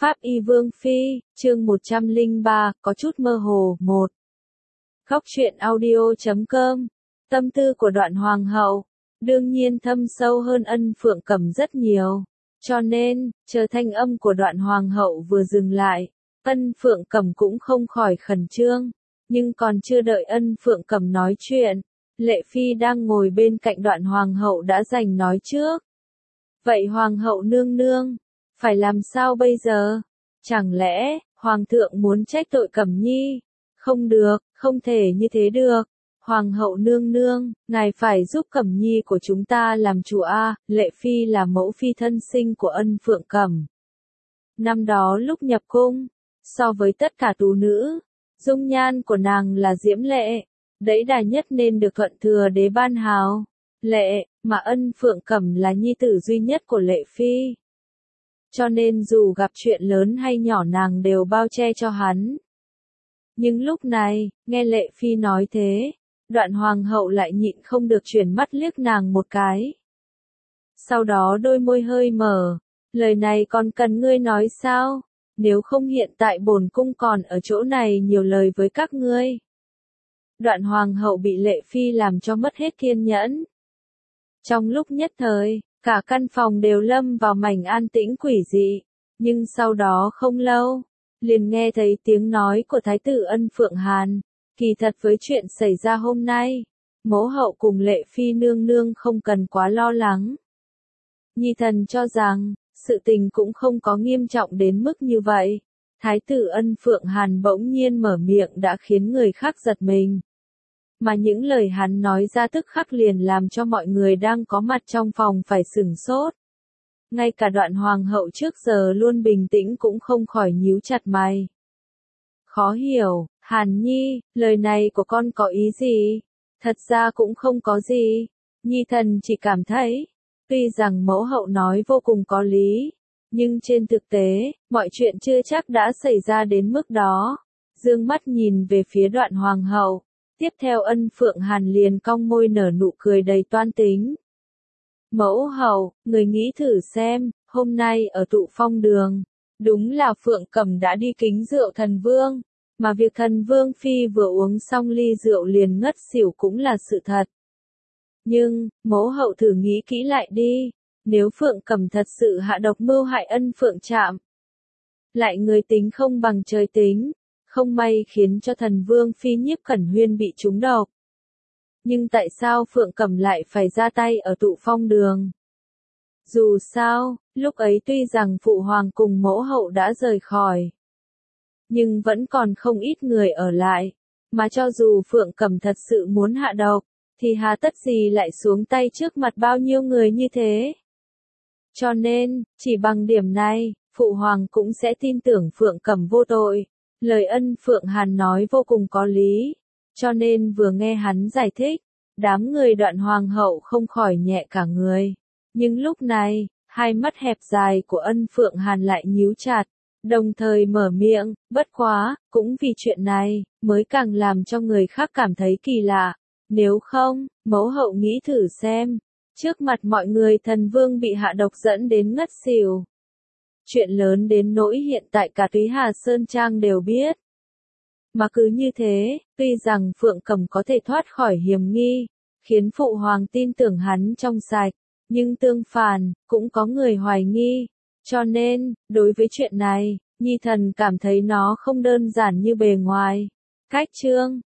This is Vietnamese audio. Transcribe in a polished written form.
Pháp Y Vương Phi, chương 103, có chút mơ hồ, 1. Góc truyện audio.com. Tâm tư của Đoạn Hoàng hậu, đương nhiên thâm sâu hơn Ân Phượng Cẩm rất nhiều. Cho nên, chờ thanh âm của Đoạn Hoàng hậu vừa dừng lại, Ân Phượng Cẩm cũng không khỏi khẩn trương. Nhưng còn chưa đợi Ân Phượng Cẩm nói chuyện, Lệ Phi đang ngồi bên cạnh Đoạn Hoàng hậu đã giành nói trước. Vậy Hoàng hậu nương nương, phải làm sao bây giờ? Chẳng lẽ, Hoàng thượng muốn trách tội Cẩm Nhi? Không được, không thể như thế được. Hoàng hậu nương nương, ngài phải giúp Cẩm Nhi của chúng ta làm chủ a. Lệ Phi là mẫu phi thân sinh của Ân Phượng Cẩm. Năm đó lúc nhập cung, so với tất cả tú nữ, dung nhan của nàng là diễm lệ, đẫy đà nhất nên được thuận thừa đế ban hào. Lệ, mà Ân Phượng Cẩm là nhi tử duy nhất của Lệ Phi. Cho nên dù gặp chuyện lớn hay nhỏ nàng đều bao che cho hắn. Nhưng lúc này, nghe Lệ Phi nói thế, Đoạn Hoàng hậu lại nhịn không được chuyển mắt liếc nàng một cái. Sau đó đôi môi hơi mở, lời này còn cần ngươi nói sao? Nếu không hiện tại bổn cung còn ở chỗ này nhiều lời với các ngươi. Đoạn Hoàng hậu bị Lệ Phi làm cho mất hết kiên nhẫn. Trong lúc nhất thời, cả căn phòng đều lâm vào mảnh an tĩnh quỷ dị, nhưng sau đó không lâu, liền nghe thấy tiếng nói của Thái tử Ân Phượng Hàn. Kỳ thật với chuyện xảy ra hôm nay, mẫu hậu cùng Lệ Phi nương nương không cần quá lo lắng. Nhi thần cho rằng, sự tình cũng không có nghiêm trọng đến mức như vậy. Thái tử Ân Phượng Hàn bỗng nhiên mở miệng đã khiến người khác giật mình. Mà những lời hắn nói ra tức khắc liền làm cho mọi người đang có mặt trong phòng phải sửng sốt. Ngay cả Đoạn Hoàng hậu trước giờ luôn bình tĩnh cũng không khỏi nhíu chặt mày. Khó hiểu, Hàn Nhi, lời này của con có ý gì? Thật ra cũng không có gì. Nhi thần chỉ cảm thấy, tuy rằng mẫu hậu nói vô cùng có lý, nhưng trên thực tế, mọi chuyện chưa chắc đã xảy ra đến mức đó. Dương mắt nhìn về phía Đoạn Hoàng hậu. Tiếp theo Ân Phượng Hàn liền cong môi nở nụ cười đầy toan tính. Mẫu hậu, người nghĩ thử xem, hôm nay ở Tụ Phong đường, đúng là Phượng Cẩm đã đi kính rượu thần vương, mà việc thần vương phi vừa uống xong ly rượu liền ngất xỉu cũng là sự thật. Nhưng, mẫu hậu thử nghĩ kỹ lại đi, nếu Phượng Cẩm thật sự hạ độc mưu hại Ân Phượng Trạm, lại người tính không bằng trời tính. Không may khiến cho thần vương phi Nhiếp Cẩn Huyên bị trúng độc. Nhưng tại sao Phượng Cẩm lại phải ra tay ở Tụ Phong đường? Dù sao, lúc ấy tuy rằng phụ hoàng cùng mẫu hậu đã rời khỏi, nhưng vẫn còn không ít người ở lại, mà cho dù Phượng Cẩm thật sự muốn hạ độc, thì hà tất gì lại xuống tay trước mặt bao nhiêu người như thế? Cho nên, chỉ bằng điểm này, phụ hoàng cũng sẽ tin tưởng Phượng Cẩm vô tội. Lời Ân Phượng Hàn nói vô cùng có lý, cho nên vừa nghe hắn giải thích, đám người Đoạn Hoàng hậu không khỏi nhẹ cả người. Nhưng lúc này, hai mắt hẹp dài của Ân Phượng Hàn lại nhíu chặt, đồng thời mở miệng, bất quá, cũng vì chuyện này, mới càng làm cho người khác cảm thấy kỳ lạ. Nếu không, mẫu hậu nghĩ thử xem, trước mặt mọi người thần vương bị hạ độc dẫn đến ngất xỉu. Chuyện lớn đến nỗi hiện tại cả Túy Hà Sơn Trang đều biết. Mà cứ như thế, tuy rằng Phượng Cẩm có thể thoát khỏi hiểm nghi, khiến phụ hoàng tin tưởng hắn trong sạch, nhưng tương phản, cũng có người hoài nghi. Cho nên, đối với chuyện này, Nhi thần cảm thấy nó không đơn giản như bề ngoài. Cách chương